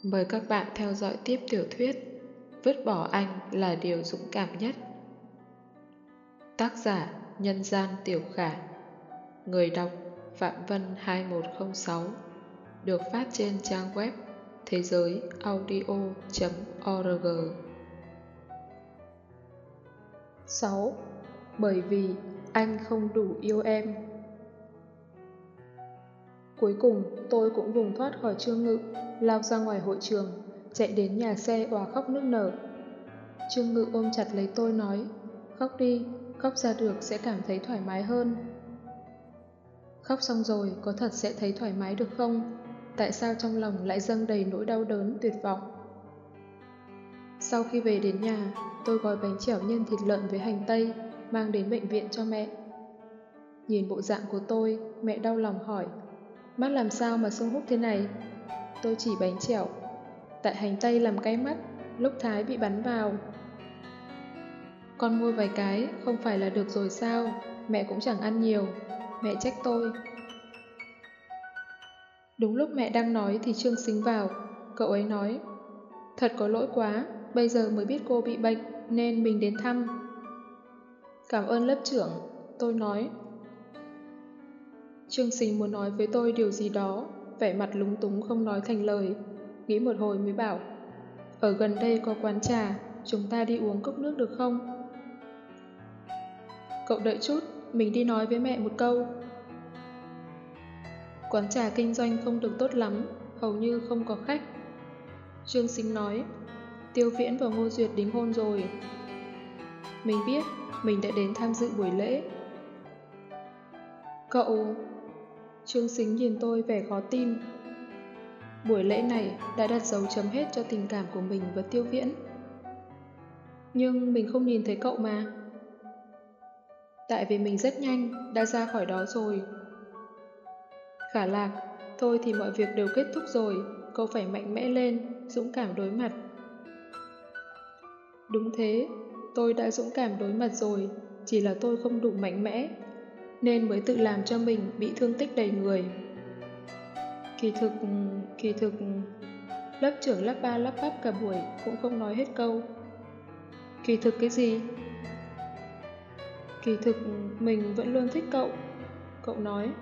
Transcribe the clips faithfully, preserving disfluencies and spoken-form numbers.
Mời các bạn theo dõi tiếp tiểu thuyết Vứt bỏ anh là điều dũng cảm nhất. Tác giả Nhân gian Tiểu Khả. Người đọc Phạm Vân hai một không sáu. Được phát trên trang web thế giới audio chấm org. sáu. Bởi vì anh không đủ yêu em. Cuối cùng tôi cũng vùng thoát khỏi Trương Ngự, lao ra ngoài hội trường, chạy đến nhà xe òa khóc nức nở. Trương Ngự ôm chặt lấy tôi nói, khóc đi, khóc ra được sẽ cảm thấy thoải mái hơn. Khóc xong rồi có thật sẽ thấy thoải mái được không? Tại sao trong lòng lại dâng đầy nỗi đau đớn tuyệt vọng? Sau khi về đến nhà, tôi gói bánh chẻo nhân thịt lợn với hành tây, mang đến bệnh viện cho mẹ. Nhìn bộ dạng của tôi, mẹ đau lòng hỏi, mắt làm sao mà sưng húp thế này? Tôi chỉ bánh chẻo. Tại hành tây làm cay mắt, lúc thái bị bắn vào. Con mua vài cái, không phải là được rồi sao? Mẹ cũng chẳng ăn nhiều. Mẹ trách tôi. Đúng lúc mẹ đang nói thì Trương Sính vào. Cậu ấy nói, thật có lỗi quá, bây giờ mới biết cô bị bệnh nên mình đến thăm. Cảm ơn lớp trưởng, tôi nói. Trương Sính muốn nói với tôi điều gì đó, vẻ mặt lúng túng không nói thành lời. Nghĩ một hồi mới bảo, ở gần đây có quán trà, chúng ta đi uống cốc nước được không? Cậu đợi chút, mình đi nói với mẹ một câu. Quán trà kinh doanh không được tốt lắm, hầu như không có khách. Trương Sính nói, Tiêu Viễn và Ngô Duyệt đính hôn rồi. Mình biết, mình đã đến tham dự buổi lễ. Cậu... Trương Sính nhìn tôi vẻ khó tin. Buổi lễ này đã đặt dấu chấm hết cho tình cảm của mình và Tiêu Viễn. Nhưng mình không nhìn thấy cậu mà. Tại vì mình rất nhanh, đã ra khỏi đó rồi. Khả Lạc, thôi thì mọi việc đều kết thúc rồi, cậu phải mạnh mẽ lên, dũng cảm đối mặt. Đúng thế, tôi đã dũng cảm đối mặt rồi, chỉ là tôi không đủ mạnh mẽ, nên mới tự làm cho mình bị thương tích đầy người. Kỳ thực, kỳ thực... Lớp trưởng lắp ba lắp bắp cả buổi cũng không nói hết câu. Kỳ thực cái gì? Kỳ thực mình vẫn luôn thích cậu, cậu nói.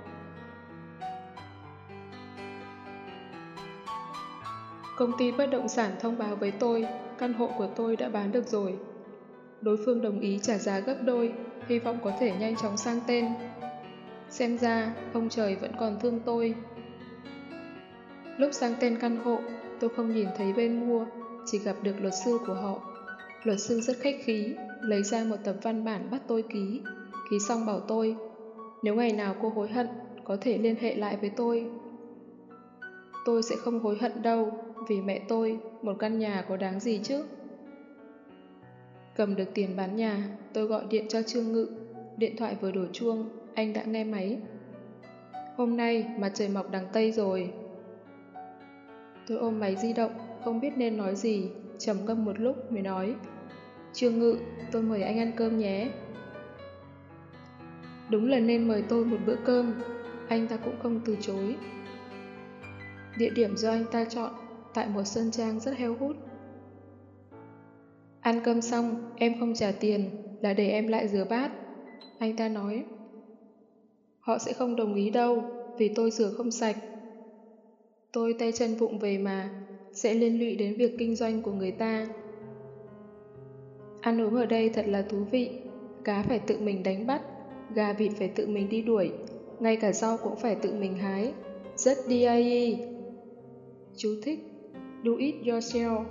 Công ty bất động sản thông báo với tôi, căn hộ của tôi đã bán được rồi. Đối phương đồng ý trả giá gấp đôi, hy vọng có thể nhanh chóng sang tên. Xem ra, ông trời vẫn còn thương tôi. Lúc sang tên căn hộ, tôi không nhìn thấy bên mua, chỉ gặp được luật sư của họ. Luật sư rất khách khí, lấy ra một tập văn bản bắt tôi ký. Ký xong bảo tôi, nếu ngày nào cô hối hận, có thể liên hệ lại với tôi. Tôi sẽ không hối hận đâu, vì mẹ tôi, một căn nhà có đáng gì chứ. Cầm được tiền bán nhà, tôi gọi điện cho Trương Ngự. Điện thoại vừa đổ chuông, anh đã nghe máy. Hôm nay mặt trời mọc đằng Tây rồi. Tôi ôm máy di động, không biết nên nói gì, trầm ngâm một lúc mới nói, Trương Ngự, tôi mời anh ăn cơm nhé. Đúng là nên mời tôi một bữa cơm, anh ta cũng không từ chối. Địa điểm do anh ta chọn, tại một sơn trang rất heo hút. Ăn cơm xong, em không trả tiền, là để em lại rửa bát. Anh ta nói, họ sẽ không đồng ý đâu, vì tôi rửa không sạch. Tôi tay chân vụng về mà, sẽ liên lụy đến việc kinh doanh của người ta. Ăn uống ở đây thật là thú vị, cá phải tự mình đánh bắt, gà vịt phải tự mình đi đuổi, ngay cả rau cũng phải tự mình hái. Rất đê i e. Chú thích, do it yourself.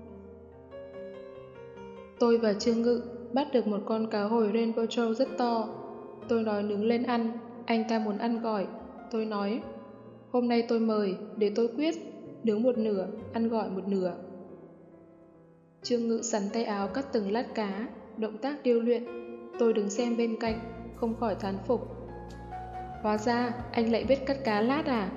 Tôi và Trương Ngự bắt được một con cá hồi rainbow trout rất to. Tôi nói nướng lên ăn, anh ta muốn ăn gỏi. Tôi nói, hôm nay tôi mời, để tôi quyết, nướng một nửa, ăn gỏi một nửa. Trương Ngự sắn tay áo cắt từng lát cá, động tác điêu luyện. Tôi đứng xem bên cạnh, không khỏi thán phục. Hóa ra, anh lại biết cắt cá lát à?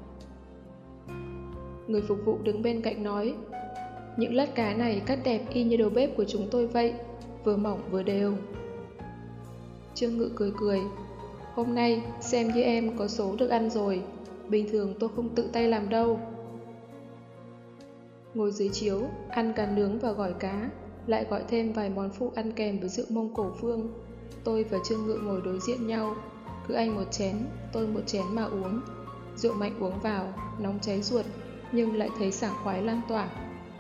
Người phục vụ đứng bên cạnh nói, những lát cá này cắt đẹp y như đầu bếp của chúng tôi vậy, vừa mỏng vừa đều. Trương Ngự cười cười, hôm nay xem như em có số được ăn rồi, bình thường tôi không tự tay làm đâu. ngồi dưới chiếu, ăn cá nướng và gỏi cá, lại gọi thêm vài món phụ ăn kèm với rượu Mông Cổ Phương. Tôi và Trương Ngự ngồi đối diện nhau, cứ anh một chén, tôi một chén mà uống. Rượu mạnh uống vào, nóng cháy ruột, nhưng lại thấy sảng khoái lan tỏa.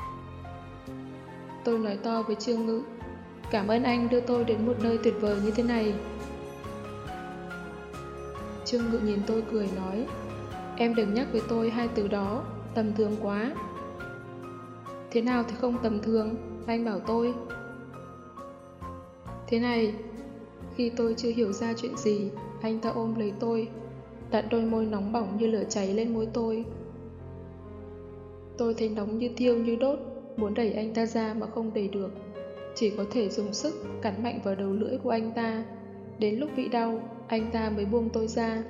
Tôi nói to với Trương Ngự, cảm ơn anh đưa tôi đến một nơi tuyệt vời như thế này. Trương Ngự nhìn tôi cười nói, em đừng nhắc với tôi hai từ đó, tầm thường quá. Thế nào thì không tầm thường, anh bảo tôi. Thế này, khi tôi chưa hiểu ra chuyện gì, anh ta ôm lấy tôi, đặt đôi môi nóng bỏng như lửa cháy lên môi tôi. Tôi thấy nóng như thiêu như đốt, muốn đẩy anh ta ra mà không đẩy được. Chỉ có thể dùng sức cắn mạnh vào đầu lưỡi của anh ta. Đến lúc bị đau, anh ta mới buông tôi ra.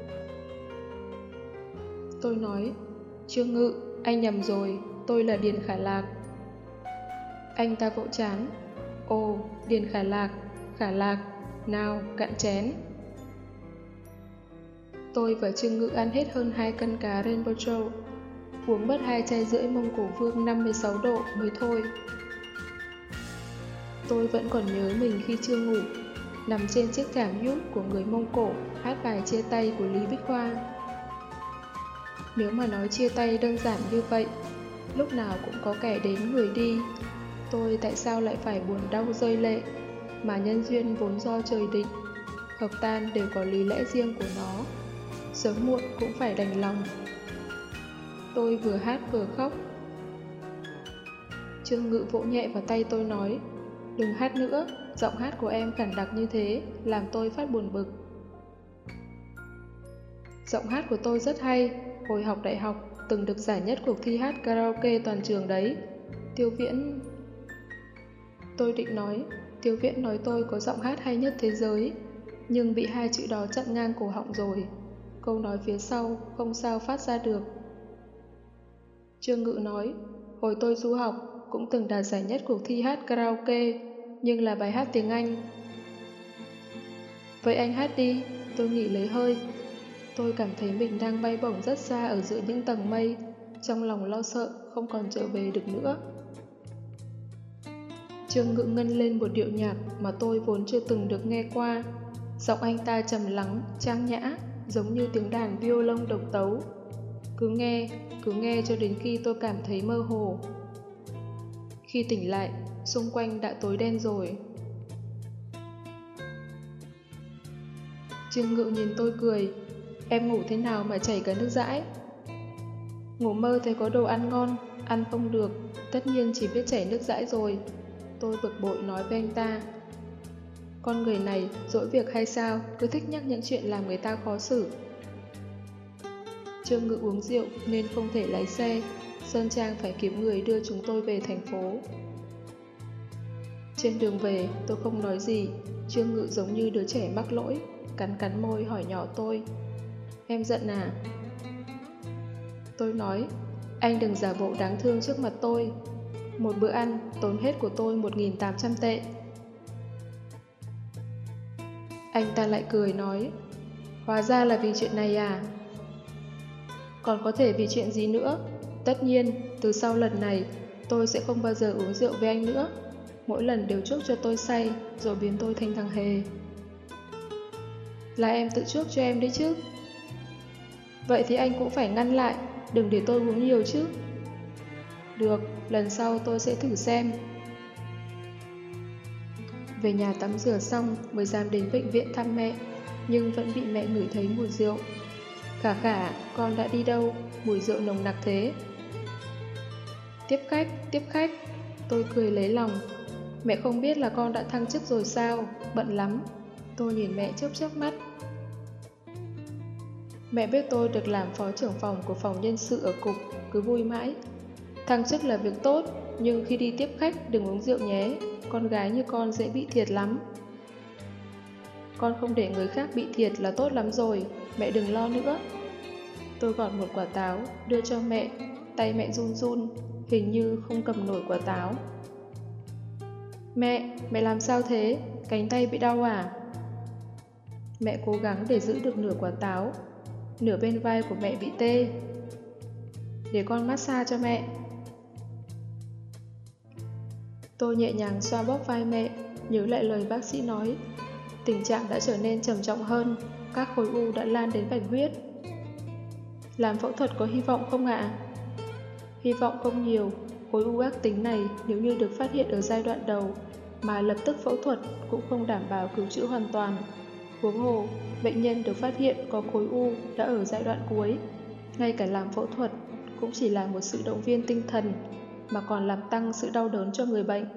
Tôi nói, Trương Ngự, anh nhầm rồi, tôi là Điền Khả Lạc. Anh ta vỗ trán, ồ, Điền Khả Lạc, Khả Lạc, nào, cạn chén. Tôi và Trương Ngự ăn hết hơn hai cân cá Rainbow Trout, uống mất hai chai rưỡi Mông Cổ Vương năm mươi sáu độ mới thôi. Tôi vẫn còn nhớ mình khi chưa ngủ, nằm trên chiếc thảm yút của người Mông Cổ hát bài chia tay của Lý Bích Hoa. Nếu mà nói chia tay đơn giản như vậy, lúc nào cũng có kẻ đến người đi, tôi tại sao lại phải buồn đau rơi lệ, mà nhân duyên vốn do trời định, hợp tan đều có lý lẽ riêng của nó, sớm muộn cũng phải đành lòng. Tôi vừa hát vừa khóc. Trương Ngự vỗ nhẹ vào tay tôi nói, đừng hát nữa, giọng hát của em khản đặc như thế, làm tôi phát buồn bực. Giọng hát của tôi rất hay, hồi học đại học từng được giải nhất cuộc thi hát karaoke toàn trường đấy. Tiêu Viễn... Tôi định nói, Tiêu Viễn nói tôi có giọng hát hay nhất thế giới, nhưng bị hai chữ đó chặn ngang cổ họng rồi. Câu nói phía sau không sao phát ra được. Trương Ngự nói, hồi tôi du học cũng từng đạt giải nhất cuộc thi hát karaoke, nhưng là bài hát tiếng Anh. Vậy anh hát đi, tôi nghỉ lấy hơi. Tôi cảm thấy mình đang bay bổng rất xa ở giữa những tầng mây, trong lòng lo sợ không còn trở về được nữa. Trương Ngự ngân lên một điệu nhạc mà tôi vốn chưa từng được nghe qua. Giọng anh ta trầm lắng, trang nhã, giống như tiếng đàn violon độc tấu. Cứ nghe, cứ nghe cho đến khi tôi cảm thấy mơ hồ. Khi tỉnh lại, xung quanh đã tối đen rồi. Trương Ngự nhìn tôi cười, em ngủ thế nào mà chảy cả nước dãi? Ngủ mơ thấy có đồ ăn ngon, ăn không được, tất nhiên chỉ biết chảy nước dãi rồi. Tôi bực bội nói với anh ta. Con người này dỗi việc hay sao, cứ thích nhắc những chuyện làm người ta khó xử. Trương Ngự uống rượu nên không thể lái xe, Sơn Trang phải kiếm người đưa chúng tôi về thành phố. Trên đường về, tôi không nói gì, Trương Ngự giống như đứa trẻ mắc lỗi, cắn cắn môi hỏi nhỏ tôi. Em giận à? Tôi nói, anh đừng giả bộ đáng thương trước mặt tôi. Một bữa ăn tốn hết của tôi một nghìn tám trăm tệ. Anh ta lại cười nói, hóa ra là vì chuyện này à? Còn có thể vì chuyện gì nữa? Tất nhiên, từ sau lần này, tôi sẽ không bao giờ uống rượu với anh nữa. Mỗi lần đều chuốc cho tôi say, rồi biến tôi thành thằng hề. Là em tự chuốc cho em đấy chứ. Vậy thì anh cũng phải ngăn lại, đừng để tôi uống nhiều chứ. Được, lần sau tôi sẽ thử xem. Về nhà tắm rửa xong mới dám đến bệnh viện thăm mẹ, nhưng vẫn bị mẹ ngửi thấy mùi rượu. Khả Khả, con đã đi đâu? Mùi rượu nồng nặc thế. Tiếp khách, tiếp khách. Tôi cười lấy lòng. Mẹ không biết là con đã thăng chức rồi sao? Bận lắm. Tôi nhìn mẹ chớp chớp mắt. Mẹ biết tôi được làm phó trưởng phòng của phòng nhân sự ở cục, cứ vui mãi. Thăng chức là việc tốt, nhưng khi đi tiếp khách đừng uống rượu nhé. Con gái như con dễ bị thiệt lắm. Con không để người khác bị thiệt là tốt lắm rồi, mẹ đừng lo nữa. Tôi gọt một quả táo, đưa cho mẹ, tay mẹ run run, hình như không cầm nổi quả táo. Mẹ, mẹ làm sao thế? Cánh tay bị đau à? Mẹ cố gắng để giữ được nửa quả táo, nửa bên vai của mẹ bị tê. Để con massage cho mẹ. Tôi nhẹ nhàng xoa bóp vai mẹ, nhớ lại lời bác sĩ nói. Tình trạng đã trở nên trầm trọng hơn, các khối u đã lan đến bạch huyết. Làm phẫu thuật có hy vọng không ạ? Hy vọng không nhiều, khối u ác tính này nếu như được phát hiện ở giai đoạn đầu mà lập tức phẫu thuật cũng không đảm bảo cứu chữa hoàn toàn. Huống hồ, bệnh nhân được phát hiện có khối u đã ở giai đoạn cuối. Ngay cả làm phẫu thuật cũng chỉ là một sự động viên tinh thần mà còn làm tăng sự đau đớn cho người bệnh.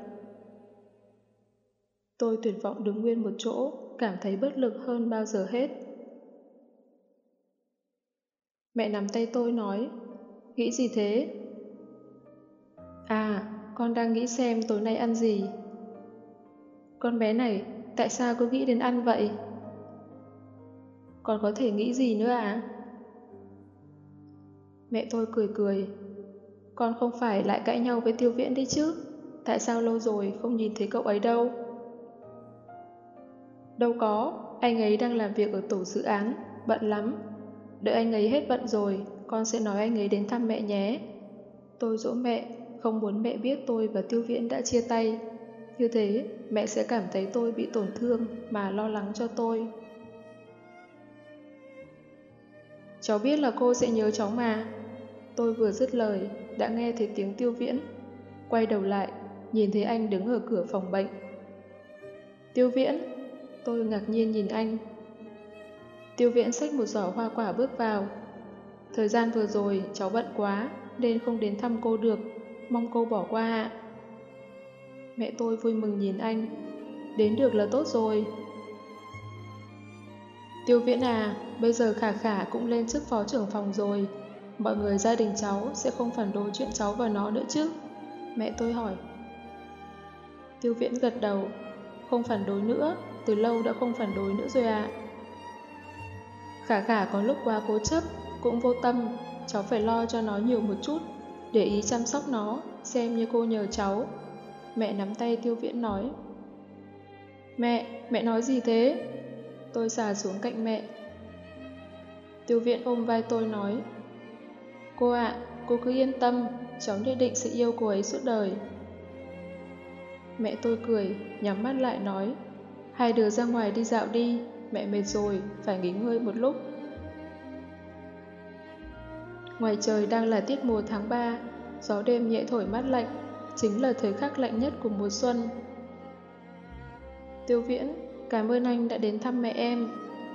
Tôi tuyệt vọng đứng nguyên một chỗ, cảm thấy bất lực hơn bao giờ hết. Mẹ nắm tay tôi nói, nghĩ gì thế? À, con đang nghĩ xem tối nay ăn gì. Con bé này, tại sao cứ nghĩ đến ăn vậy? Còn có thể nghĩ gì nữa à? Mẹ tôi cười cười. Con không phải lại cãi nhau với Tiêu Viễn đi chứ? Tại sao lâu rồi không nhìn thấy cậu ấy đâu? Đâu có, anh ấy đang làm việc ở tổ dự án, bận lắm. Đợi anh ấy hết bận rồi, con sẽ nói anh ấy đến thăm mẹ nhé. Tôi dỗ mẹ, không muốn mẹ biết tôi và Tiêu Viễn đã chia tay. Như thế, mẹ sẽ cảm thấy tôi bị tổn thương mà lo lắng cho tôi. Cháu biết là cô sẽ nhớ cháu mà. Tôi vừa dứt lời, đã nghe thấy tiếng Tiêu Viễn. Quay đầu lại, nhìn thấy anh đứng ở cửa phòng bệnh. Tiêu Viễn, tôi ngạc nhiên nhìn anh. Tiêu Viễn xách một giỏ hoa quả bước vào. Thời gian vừa rồi cháu bận quá nên không đến thăm cô được, mong cô bỏ qua ạ. Mẹ tôi vui mừng nhìn anh. Đến được là tốt rồi. Tiêu Viễn à, bây giờ Khả Khả cũng lên chức phó trưởng phòng rồi. Mọi người gia đình cháu sẽ không phản đối chuyện cháu và nó nữa chứ? Mẹ tôi hỏi. Tiêu Viễn gật đầu. Không phản đối nữa, từ lâu đã không phản đối nữa rồi ạ. Khả Khả có lúc quá cố chấp, cũng vô tâm, cháu phải lo cho nó nhiều một chút, để ý chăm sóc nó, xem như cô nhờ cháu. Mẹ nắm tay Tiêu Viễn nói. Mẹ, mẹ nói gì thế? Tôi xà xuống cạnh mẹ. Tiêu Viễn ôm vai tôi nói. Cô ạ, cô cứ yên tâm, cháu nhất định sẽ yêu cô ấy suốt đời. Mẹ tôi cười, nhắm mắt lại nói. Hai đứa ra ngoài đi dạo đi, mẹ mệt rồi, phải nghỉ ngơi một lúc. Ngoài trời đang là tiết mùa tháng ba, gió đêm nhẹ thổi mát lạnh, chính là thời khắc lạnh nhất của mùa xuân. Tiêu Viễn, cảm ơn anh đã đến thăm mẹ em.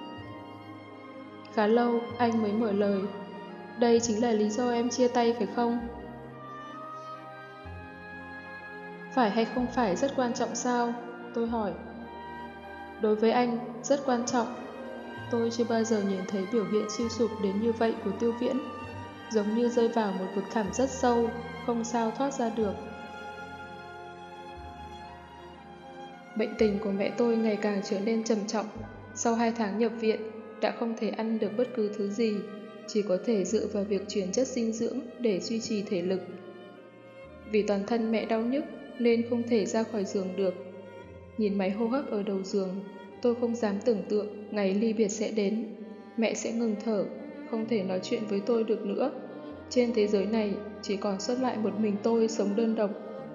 Khá lâu, anh mới mở lời. Đây chính là lý do em chia tay phải không? Phải hay không phải rất quan trọng sao? Tôi hỏi. Đối với anh, rất quan trọng. Tôi chưa bao giờ nhìn thấy biểu hiện suy sụp đến như vậy của Tiêu Viễn, giống như rơi vào một vực thẳm rất sâu, không sao thoát ra được. Bệnh tình của mẹ tôi ngày càng trở nên trầm trọng. Sau hai tháng nhập viện, đã không thể ăn được bất cứ thứ gì, chỉ có thể dựa vào việc truyền chất dinh dưỡng để duy trì thể lực. Vì toàn thân mẹ đau nhức nên không thể ra khỏi giường được. Nhìn máy hô hấp ở đầu giường, tôi không dám tưởng tượng ngày ly biệt sẽ đến. Mẹ sẽ ngừng thở, không thể nói chuyện với tôi được nữa. Trên thế giới này chỉ còn sót lại một mình tôi sống đơn độc.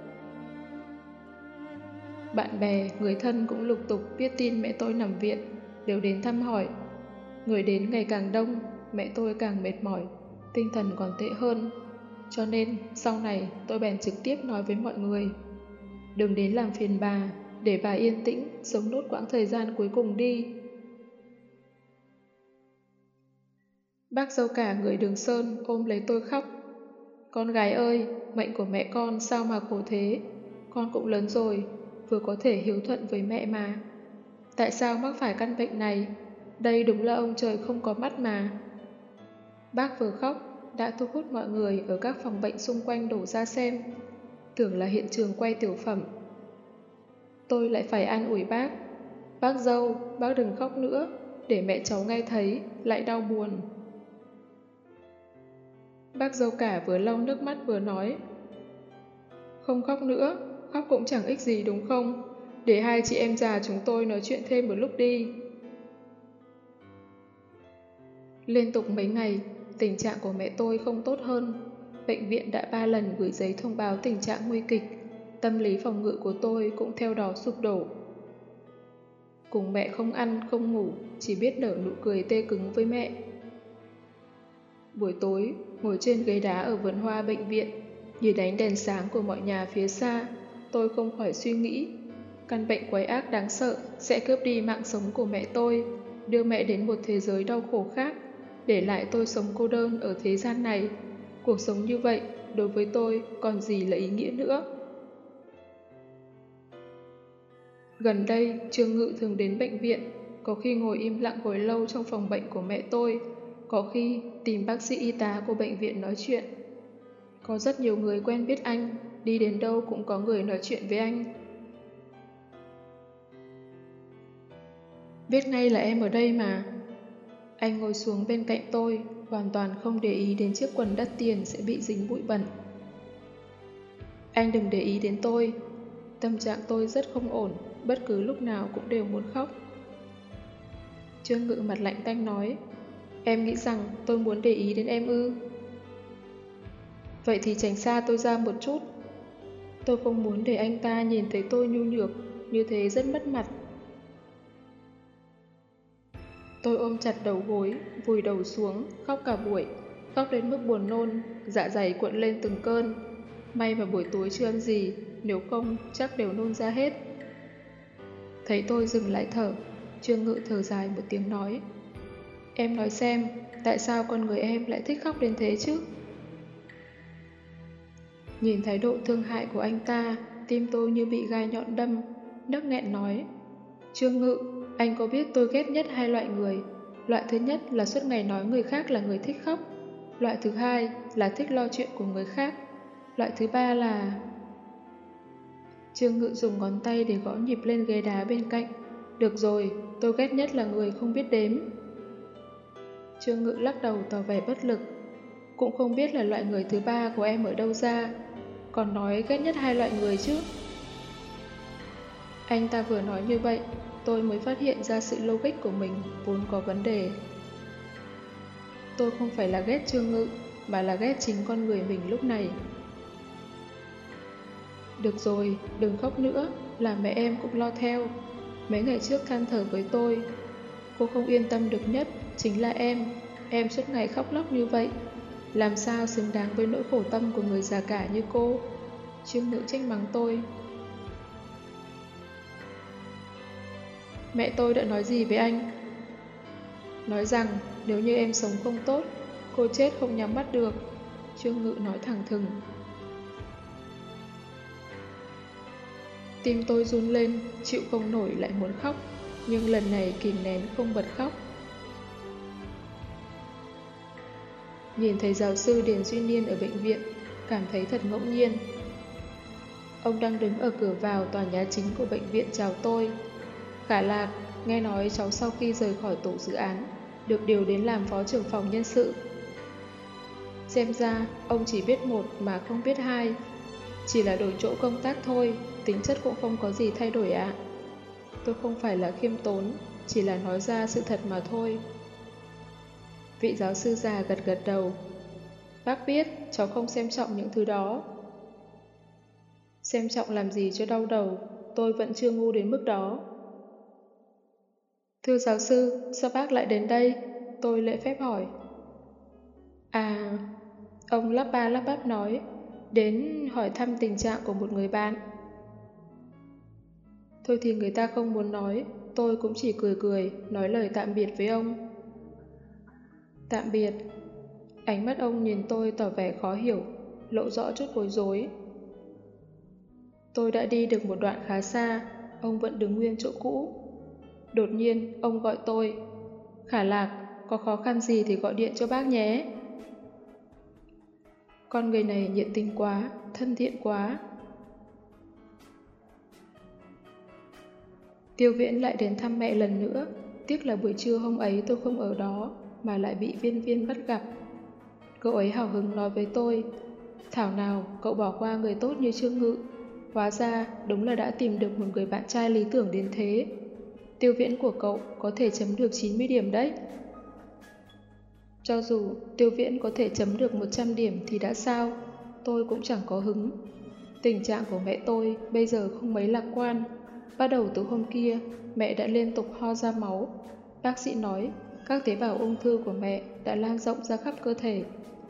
Bạn bè, người thân cũng lục tục biết tin mẹ tôi nằm viện, đều đến thăm hỏi. Người đến ngày càng đông, mẹ tôi càng mệt mỏi, tinh thần còn tệ hơn. Cho nên, sau này tôi bèn trực tiếp nói với mọi người. Đừng đến làm phiền bà, để bà yên tĩnh, sống nốt quãng thời gian cuối cùng đi. Bác dâu cả người Đường Sơn ôm lấy tôi khóc. Con gái ơi, mệnh của mẹ con sao mà khổ thế? Con cũng lớn rồi, vừa có thể hiếu thuận với mẹ mà. Tại sao mắc phải căn bệnh này? Đây đúng là ông trời không có mắt mà. Bác vừa khóc, đã thu hút mọi người ở các phòng bệnh xung quanh đổ ra xem, tưởng là hiện trường quay tiểu phẩm. Tôi lại phải an ủi bác. Bác dâu, bác đừng khóc nữa, để mẹ cháu nghe thấy, lại đau buồn. Bác dâu cả vừa lau nước mắt vừa nói. Không khóc nữa, khóc cũng chẳng ích gì đúng không? Để hai chị em già chúng tôi nói chuyện thêm một lúc đi. Liên tục mấy ngày, tình trạng của mẹ tôi không tốt hơn. Bệnh viện đã ba lần gửi giấy thông báo tình trạng nguy kịch. tâm lý phòng ngự của tôi cũng theo đó sụp đổ. Cùng mẹ không ăn, không ngủ, chỉ biết nở nụ cười tê cứng với mẹ. Buổi tối, ngồi trên ghế đá ở vườn hoa bệnh viện, nhìn ánh đèn sáng của mọi nhà phía xa, tôi không khỏi suy nghĩ. Căn bệnh quái ác đáng sợ sẽ cướp đi mạng sống của mẹ tôi, đưa mẹ đến một thế giới đau khổ khác, để lại tôi sống cô đơn ở thế gian này. Cuộc sống như vậy, đối với tôi còn gì là ý nghĩa nữa. Gần đây, Trương Ngự thường đến bệnh viện, có khi ngồi im lặng hồi lâu trong phòng bệnh của mẹ tôi, có khi tìm bác sĩ y tá của bệnh viện nói chuyện. Có rất nhiều người quen biết anh, đi đến đâu cũng có người nói chuyện với anh. Biết ngay là em ở đây mà. Anh ngồi xuống bên cạnh tôi, hoàn toàn không để ý đến chiếc quần đắt tiền sẽ bị dính bụi bẩn. Anh đừng để ý đến tôi. Tâm trạng tôi rất không ổn, bất cứ lúc nào cũng đều muốn khóc. Trương Ngự mặt lạnh tanh nói, em nghĩ rằng tôi muốn để ý đến em ư? Vậy thì tránh xa tôi ra một chút. Tôi không muốn để anh ta nhìn thấy tôi nhu nhược, như thế rất mất mặt. Tôi ôm chặt đầu gối, vùi đầu xuống, khóc cả buổi, khóc đến mức buồn nôn, dạ dày cuộn lên từng cơn. May mà buổi tối chưa ăn gì, nếu không chắc đều nôn ra hết. Thấy tôi dừng lại thở, Trương Ngự thở dài một tiếng nói, em nói xem, tại sao con người em lại thích khóc đến thế chứ? Nhìn thái độ thương hại của anh ta, tim tôi như bị gai nhọn đâm, nấc nghẹn nói, Trương Ngự, anh có biết tôi ghét nhất hai loại người. Loại thứ nhất là suốt ngày nói người khác là người thích khóc. Loại thứ hai là thích lo chuyện của người khác. Loại thứ ba là... Trương Ngự dùng ngón tay để gõ nhịp lên ghế đá bên cạnh. Được rồi, tôi ghét nhất là người không biết đếm. Trương Ngự lắc đầu tỏ vẻ bất lực. Cũng không biết là loại người thứ ba của em ở đâu ra. Còn nói ghét nhất hai loại người chứ. Anh ta vừa nói như vậy, tôi mới phát hiện ra sự logic của mình vốn có vấn đề. Tôi không phải là ghét Trương Ngự, mà là ghét chính con người mình lúc này. Được rồi, đừng khóc nữa, làm mẹ em cũng lo theo. Mấy ngày trước than thở với tôi, cô không yên tâm được nhất chính là em. Em suốt ngày khóc lóc như vậy, làm sao xứng đáng với nỗi khổ tâm của người già cả như cô. Trương Ngự trách mắng tôi. Mẹ tôi đã nói gì với anh? Nói rằng nếu như em sống không tốt, cô chết không nhắm mắt được. Trương Ngự nói thẳng thừng. Tim tôi run lên, chịu không nổi lại muốn khóc, nhưng lần này kìm nén không bật khóc. Nhìn thấy giáo sư Điền Duy Niên ở bệnh viện, cảm thấy thật ngẫu nhiên. Ông đang đứng ở cửa vào tòa nhà chính của bệnh viện chào tôi. Khả Lạc, nghe nói cháu sau khi rời khỏi tổ dự án, được điều đến làm phó trưởng phòng nhân sự. Xem ra, ông chỉ biết một mà không biết hai. Chỉ là đổi chỗ công tác thôi, tính chất cũng không có gì thay đổi ạ. Tôi không phải là khiêm tốn, chỉ là nói ra sự thật mà thôi. Vị giáo sư già gật gật đầu. Bác biết, cháu không xem trọng những thứ đó. Xem trọng làm gì cho đau đầu, tôi vẫn chưa ngu đến mức đó. Thưa giáo sư, sao bác lại đến đây? Tôi lễ phép hỏi. À, ông lắp ba lắp bắp nói, đến hỏi thăm tình trạng của một người bạn. Thôi thì người ta không muốn nói, tôi cũng chỉ cười cười, nói lời tạm biệt với ông. Tạm biệt. Ánh mắt ông nhìn tôi tỏ vẻ khó hiểu, lộ rõ chút bối rối. Tôi đã đi được một đoạn khá xa, ông vẫn đứng nguyên chỗ cũ. Đột nhiên, ông gọi tôi. Khả Lạc, có khó khăn gì thì gọi điện cho bác nhé. Con người này nhiệt tình quá, thân thiện quá. Tiêu Viễn lại đến thăm mẹ lần nữa. Tiếc là buổi trưa hôm ấy tôi không ở đó, mà lại bị Viên Viên bắt gặp. Cậu ấy hào hứng nói với tôi, thảo nào cậu bỏ qua người tốt như Trương Ngự. Hóa ra đúng là đã tìm được một người bạn trai lý tưởng đến thế. Tiêu Viễn của cậu có thể chấm được chín mươi điểm đấy. Cho dù Tiêu Viễn có thể chấm được một trăm điểm thì đã sao, tôi cũng chẳng có hứng. Tình trạng của mẹ tôi bây giờ không mấy lạc quan. Bắt đầu từ hôm kia, mẹ đã liên tục ho ra máu. Bác sĩ nói các tế bào ung thư của mẹ đã lan rộng ra khắp cơ thể.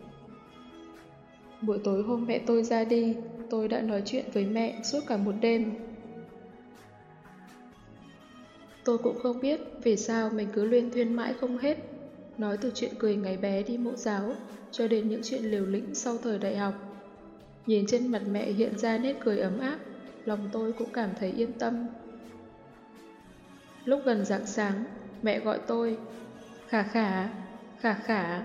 Buổi tối hôm mẹ tôi ra đi, tôi đã nói chuyện với mẹ suốt cả một đêm. Tôi cũng không biết vì sao mình cứ luyên thuyên mãi không hết. Nói từ chuyện cười ngày bé đi mẫu giáo cho đến những chuyện liều lĩnh sau thời đại học. Nhìn trên mặt mẹ hiện ra nét cười ấm áp, lòng tôi cũng cảm thấy yên tâm. Lúc gần rạng sáng, mẹ gọi tôi, Khả Khả, Khả Khả.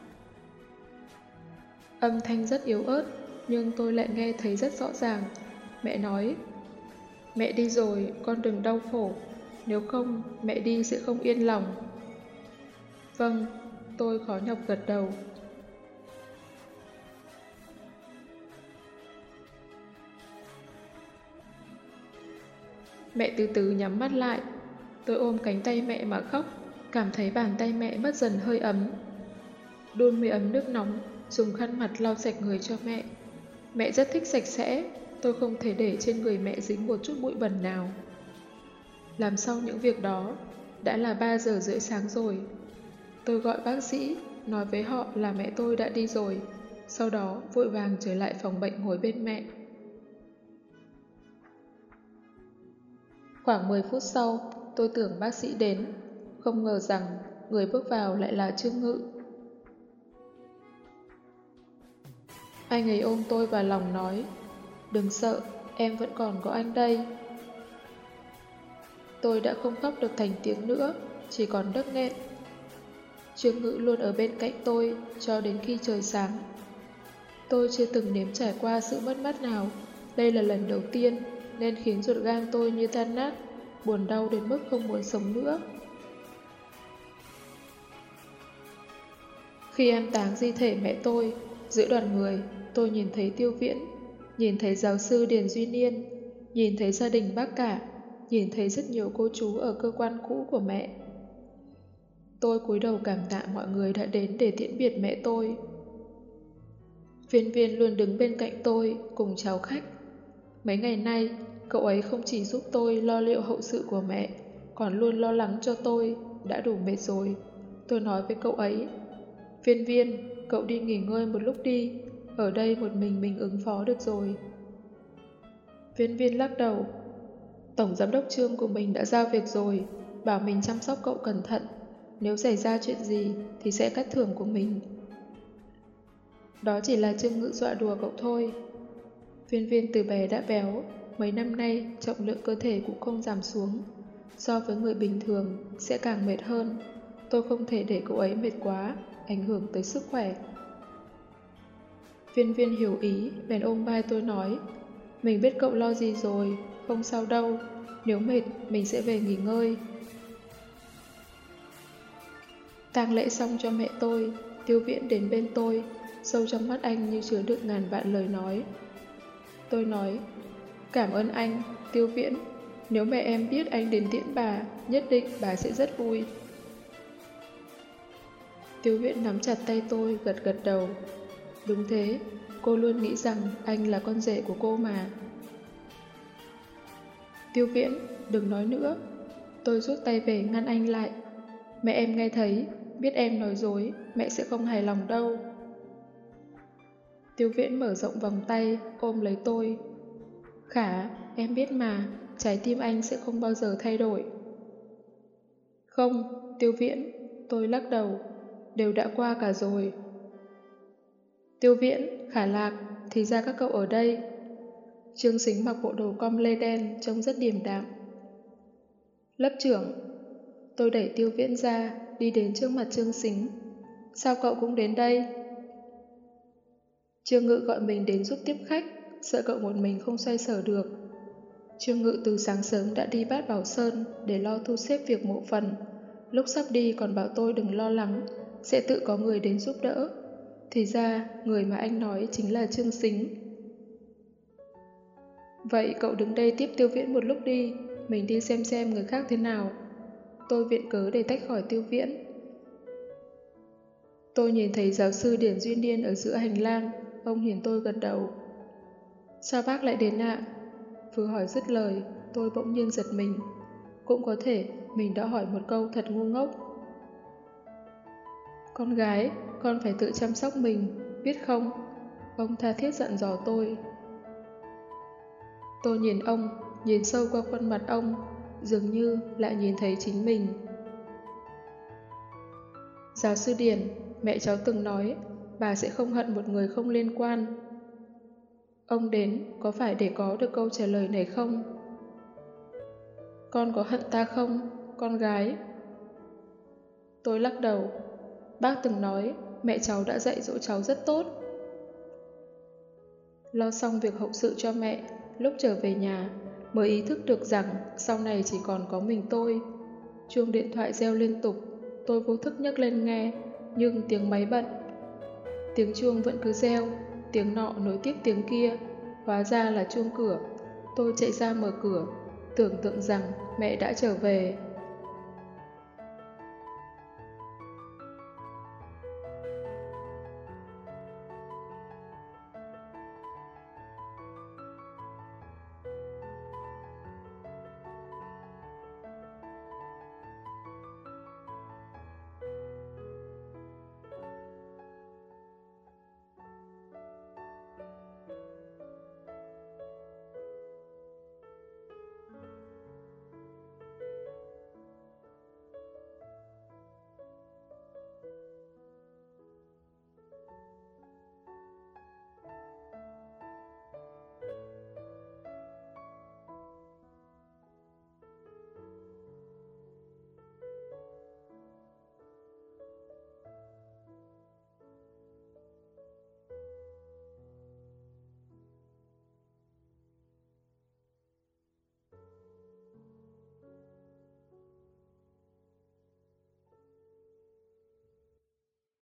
Âm thanh rất yếu ớt, nhưng tôi lại nghe thấy rất rõ ràng. Mẹ nói, mẹ đi rồi, con đừng đau khổ, nếu không mẹ đi sẽ không yên lòng. Vâng, tôi khó nhọc gật đầu. Mẹ từ từ nhắm mắt lại. Tôi ôm cánh tay mẹ mà khóc, cảm thấy bàn tay mẹ mất dần hơi ấm. Đun mấy ấm nước nóng, dùng khăn mặt lau sạch người cho mẹ. Mẹ rất thích sạch sẽ, tôi không thể để trên người mẹ dính một chút bụi bẩn nào. Làm xong những việc đó, đã là ba giờ rưỡi sáng rồi. Tôi gọi bác sĩ, nói với họ là mẹ tôi đã đi rồi. Sau đó vội vàng trở lại phòng bệnh ngồi bên mẹ. Khoảng mười phút sau, tôi tưởng bác sĩ đến. Không ngờ rằng người bước vào lại là Trương Ngự. Anh ấy ôm tôi vào lòng nói, đừng sợ, em vẫn còn có anh đây. Tôi đã không khóc được thành tiếng nữa, chỉ còn đớp nghẹn. Trương Ngự luôn ở bên cạnh tôi cho đến khi trời sáng. Tôi chưa từng nếm trải qua sự mất mát nào. Đây là lần đầu tiên nên khiến ruột gan tôi như tan nát, buồn đau đến mức không muốn sống nữa. Khi an táng di thể mẹ tôi, giữa đoàn người, tôi nhìn thấy Tiêu Viễn, nhìn thấy giáo sư Điền Duy Niên, nhìn thấy gia đình bác cả, nhìn thấy rất nhiều cô chú ở cơ quan cũ của mẹ. Tôi cúi đầu cảm tạ mọi người đã đến để tiễn biệt mẹ tôi. Viên Viên luôn đứng bên cạnh tôi cùng cháu khách. Mấy ngày nay, cậu ấy không chỉ giúp tôi lo liệu hậu sự của mẹ, còn luôn lo lắng cho tôi, đã đủ mệt rồi. Tôi nói với cậu ấy, Viên Viên, cậu đi nghỉ ngơi một lúc đi, ở đây một mình mình ứng phó được rồi. Viên Viên lắc đầu, Tổng giám đốc Trương của mình đã giao việc rồi, bảo mình chăm sóc cậu cẩn thận, nếu xảy ra chuyện gì thì sẽ cắt thưởng của mình. Đó chỉ là Trương Ngự dọa đùa cậu thôi. Viên Viên từ bé đã béo, mấy năm nay trọng lượng cơ thể cũng không giảm xuống. So với người bình thường sẽ càng mệt hơn. Tôi không thể để cậu ấy mệt quá, ảnh hưởng tới sức khỏe. Viên Viên hiểu ý, bèn ôm vai tôi nói, mình biết cậu lo gì rồi, không sao đâu, nếu mệt mình sẽ về nghỉ ngơi. Tang lễ xong cho mẹ tôi, Tiêu Viễn đến bên tôi, sâu trong mắt anh như chứa đựng ngàn vạn lời nói. Tôi nói, cảm ơn anh, Tiêu Viễn, nếu mẹ em biết anh đến tiễn bà, nhất định bà sẽ rất vui. Tiêu Viễn nắm chặt tay tôi, gật gật đầu. Đúng thế, cô luôn nghĩ rằng anh là con rể của cô mà. Tiêu Viễn, đừng nói nữa. Tôi rút tay về ngăn anh lại. Mẹ em nghe thấy, biết em nói dối, mẹ sẽ không hài lòng đâu. Tiêu Viễn mở rộng vòng tay, ôm lấy tôi. Khả, em biết mà, trái tim anh sẽ không bao giờ thay đổi. Không, Tiêu Viễn, tôi lắc đầu, đều đã qua cả rồi. Tiêu Viễn, Khả Lạc, thì ra các cậu ở đây. Trương Sính mặc bộ đồ com lê đen, trông rất điềm đạm. Lớp trưởng. Tôi đẩy Tiêu Viễn ra, đi đến trước mặt Trương Sính. Sao cậu cũng đến đây? Trương Ngự gọi mình đến giúp tiếp khách, sợ cậu một mình không xoay sở được. Trương Ngự từ sáng sớm đã đi Bát Bảo Sơn để lo thu xếp việc mộ phần. Lúc sắp đi còn bảo tôi đừng lo lắng, sẽ tự có người đến giúp đỡ. Thì ra, người mà anh nói chính là Trương Sính. Vậy cậu đứng đây tiếp Tiêu Viễn một lúc đi, mình đi xem xem người khác thế nào. Tôi viện cớ để tách khỏi Tiêu Viễn. Tôi nhìn thấy giáo sư Điển Duy Niên ở giữa hành lang, ông nhìn tôi gật đầu. Sao bác lại đến ạ? Vừa hỏi dứt lời, tôi bỗng nhiên giật mình. Cũng có thể mình đã hỏi một câu thật ngu ngốc. Con gái, con phải tự chăm sóc mình, biết không? Ông tha thiết dặn dò tôi. Tôi nhìn ông, nhìn sâu qua khuôn mặt ông, dường như lại nhìn thấy chính mình. Giáo sư Điển, mẹ cháu từng nói, bà sẽ không hận một người không liên quan. Ông đến có phải để có được câu trả lời này không? Con có hận ta không, con gái? Tôi lắc đầu. Bác từng nói, mẹ cháu đã dạy dỗ cháu rất tốt. Lo xong việc hậu sự cho mẹ, lúc trở về nhà, mới ý thức được rằng sau này chỉ còn có mình tôi. Chuông điện thoại reo liên tục, tôi vô thức nhấc lên nghe, nhưng tiếng máy bận. Tiếng chuông vẫn cứ reo, tiếng nọ nối tiếp tiếng kia, hóa ra là chuông cửa. Tôi chạy ra mở cửa, tưởng tượng rằng mẹ đã trở về.